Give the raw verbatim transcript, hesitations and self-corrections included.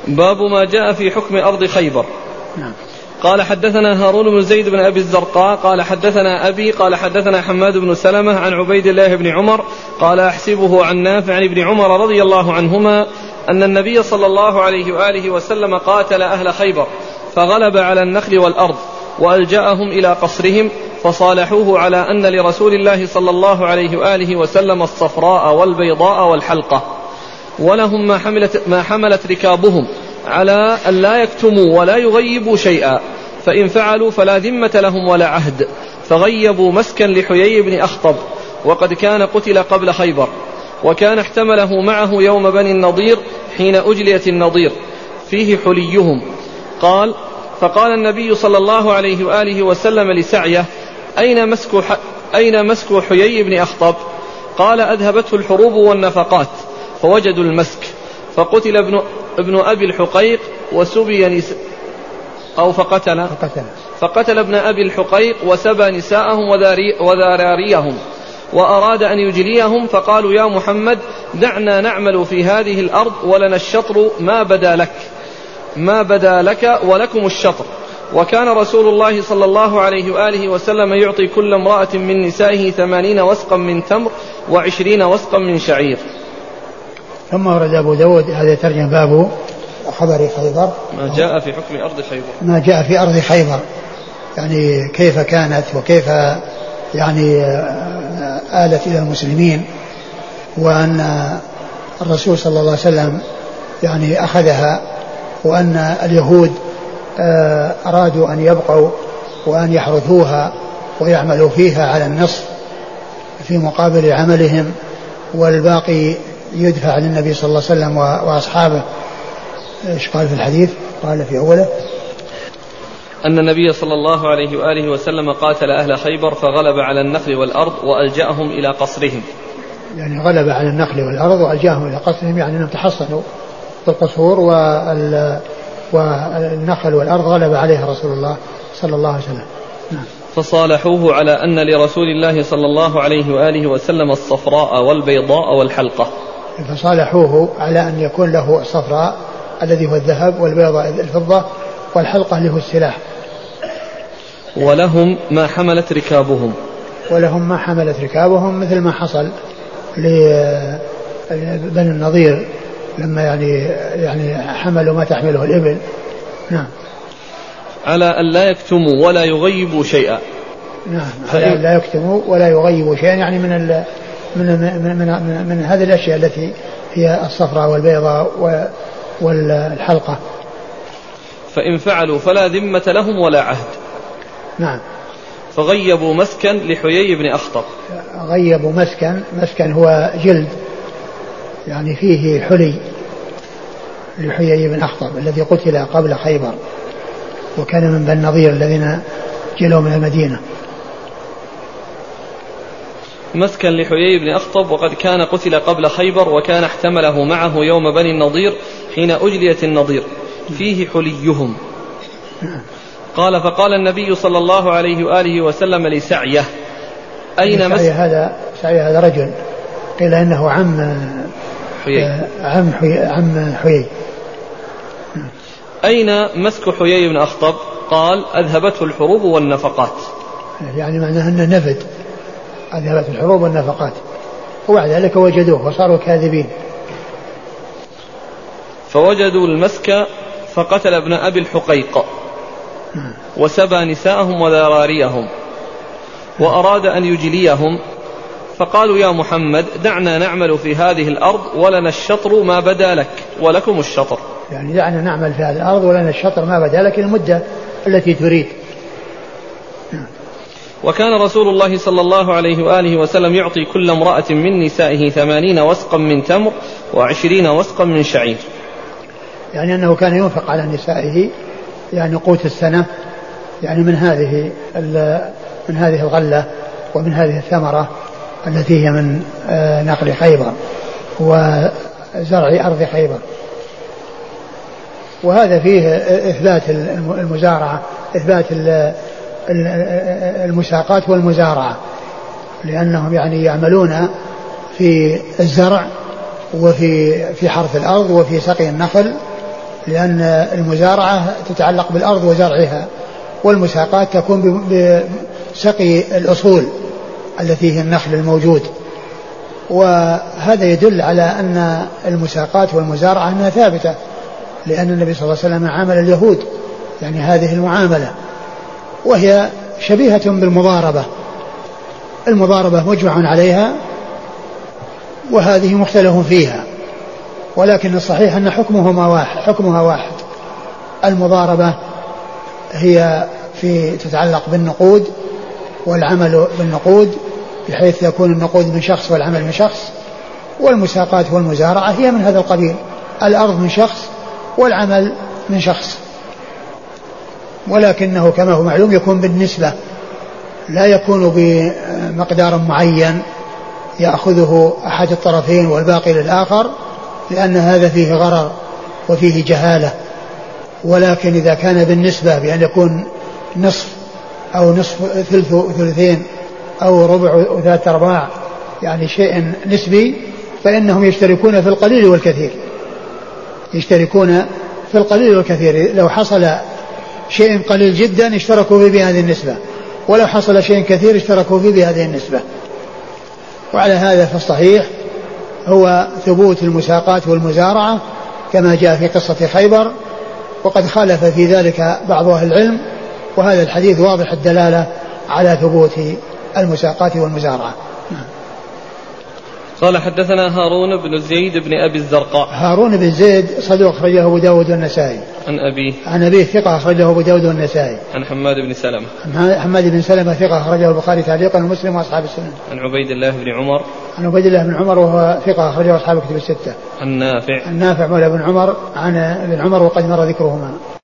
باب ما جاء في حكم أرض خيبر. نعم. قال حدثنا هارون بن زيد بن أبي الزرقاء قال حدثنا أبي قال حدثنا حماد بن سلمة عن عبيد الله بن عمر قال أحسبه عن نافع عن ابن عمر رضي الله عنهما أن النبي صلى الله عليه وآله وسلم قاتل أهل خيبر فغلب على النخل والأرض وألجأهم إلى قصرهم فصالحوه على أن لرسول الله صلى الله عليه وآله وسلم الصفراء والبيضاء والحلقة ولهم ما حملت, ما حملت ركابهم على أن لا يكتموا ولا يغيبوا شيئا فإن فعلوا فلا ذمة لهم ولا عهد فغيبوا مسكن لحيي بن أخطب وقد كان قتل قبل خيبر وكان احتمله معه يوم بني النضير حين أجليت النضير فيه حليهم. قال فقال النبي صلى الله عليه وآله وسلم لسعيه أين مسك, ح... أين مسك حيي بن أخطب؟ قال أذهبته الحروب والنفقات فوجدوا المسك فقتل ابن, ابن أبي الحقيق وسبي نس... أو فقتل فقتل. فقتل ابن أبي الحقيق وسبى نساءهم وذاري... وذراريهم وأراد أن يجليهم فقالوا يا محمد دعنا نعمل في هذه الأرض ولنا الشطر ما بدا لك ما بدا لك ولكم الشطر. وكان رسول الله صلى الله عليه وآله وسلم يعطي كل امرأة من نسائه ثمانين وسقا من تمر وعشرين وسقا من شعير. ثم ورد أبو داود هذا ترجم باب خبر خيبر ما جاء في حكم أرض خيبر ما جاء في أرض خيبر يعني كيف كانت وكيف يعني آلت إلى المسلمين وأن الرسول صلى الله عليه وسلم يعني أخذها وأن اليهود أرادوا أن يبقوا وأن يحرثوها ويعملوا فيها على النصف في مقابل عملهم والباقي يدفع للنبي صلى الله عليه وسلم وأصحابه. إيش قال في الحديث؟ قال في أوله أن النبي صلى الله عليه وآله وسلم قاتل أهل خيبر فغلب على النخل والأرض وألجأهم إلى قصرهم. يعني غلب على النخل والأرض وألجأهم إلى قصرهم يعني أنهم تحصنوا بالقصور والنخل والأرض غلب عليها رسول الله صلى الله عليه وسلم. نعم. فصالحوه على أن لرسول الله صلى الله عليه وآله وسلم الصفراء والبيضاء والحلقة. فصالحوه على أن يكون له الصفراء الذي هو الذهب والبيضاء الفضة والحلقة اللي هو السلاح. ولهم ما حملت ركابهم ولهم ما حملت ركابهم مثل ما حصل لبني النضير لما يعني يعني حملوا ما تحمله الإبل. نعم. على أن لا يكتموا ولا يغيبوا شيئا. نعم. على أن لا يكتموا ولا يغيبوا شيئا يعني من ال من من من, من, من هذه الأشياء التي هي الصفراء والبيضاء والحلقة. فإن فعلوا فلا ذمة لهم ولا عهد. نعم. فغيبوا مسكن لحيي بن أخطب. غيبوا مسكن مسكن هو جلد يعني فيه حلي لحيي بن أخطب الذي قتل قبل خيبر وكان من بني النضير الذين جلوا من المدينة. مسكن لحيي بن أخطب وقد كان قتل قبل خيبر وكان احتمله معه يوم بني النضير حين أجليت النضير فيه حليهم. قال فقال النبي صلى الله عليه وآله وسلم لسعيه أين مسك هذا سعيه هذا رجل قيل إنه عم حيي عم حيي, عم حيي. أين مسك حيي بن أخطب؟ قال أذهبته الحروب والنفقات يعني معناه أنه نفد أذهبت الحروب والنفقات وبعد ذلك وجدوه وصاروا كاذبين. فوجدوا المسك فقتل ابن أبي الحقيق وسبى نساءهم وذراريهم وأراد أن يجليهم فقالوا يا محمد دعنا نعمل في هذه الأرض ولنا الشطر ما بدا لك ولكم الشطر. يعني دعنا نعمل في هذه الأرض ولنا الشطر ما بدا لك المدة التي تريد. وكان رسول الله صلى الله عليه وآله وسلم يعطي كل امرأة من نسائه ثمانين وسقا من تمر وعشرين وسقا من شعير. يعني أنه كان ينفق على نسائه يعني قوت السنة يعني من هذه من هذه الغلة ومن هذه الثمرة التي هي من نقل خيبر وزرع أرض خيبر. وهذا فيه إثبات المزارعة إثبات المساقات والمزارعة لأنهم يعني يعملون في الزرع وفي في حرث الأرض وفي سقي النخل لأن المزارعة تتعلق بالأرض وزرعها، والمساقات تكون بسقي الأصول التي هي النخل الموجود. وهذا يدل على أن المساقات والمزارعة أنها ثابتة، لأن النبي صلى الله عليه وسلم عامل اليهود يعني هذه المعاملة، وهي شبيهة بالمضاربة. المضاربة مجمع عليها وهذه مختلف فيها، ولكن الصحيح أن حكمهما واحد حكمها واحد. المضاربة هي في تتعلق بالنقود والعمل بالنقود بحيث يكون النقود من شخص والعمل من شخص، والمساقات والمزارعة هي من هذا القبيل، الأرض من شخص والعمل من شخص، ولكنه كما هو معلوم يكون بالنسبة، لا يكون بمقدار معين يأخذه أحد الطرفين والباقي للآخر، لأن هذا فيه غرر وفيه جهالة. ولكن إذا كان بالنسبة بأن يكون نصف أو نصف ثلث ثلثين أو ربع وثلاث أرباع يعني شيء نسبي، فإنهم يشتركون في القليل والكثير يشتركون في القليل والكثير. لو حصل شيء قليل جدا اشتركوا فيه بهذه النسبة، ولو حصل شيء كثير اشتركوا فيه بهذه النسبة. وعلى هذا فالصحيح هو ثبوت المساقات والمزارعة كما جاء في قصة خيبر، وقد خالف في ذلك بعض أهل العلم، وهذا الحديث واضح الدلالة على ثبوت المساقات والمزارعة. قال حدثنا هارون بن زيد بن أبي الزرقاء. هارون بن زيد صدوق أخرجه أبو داود والنسائي. عن أبيه عن أبيه ثقة أخرجه أبو داود والنسائي. عن حماد بن سلمة. حماد بن سلمة ثقة أخرجه البخاري تعليقا ومسلم وأصحاب السنن. عن عبيد الله بن عمر. عن عبيد الله بن عمر وهو ثقة أخرجه أصحاب الكتب الستة. عن نافع. عن نافع مولى بن عمر عن ابن عمر وقد مر ذكرهما.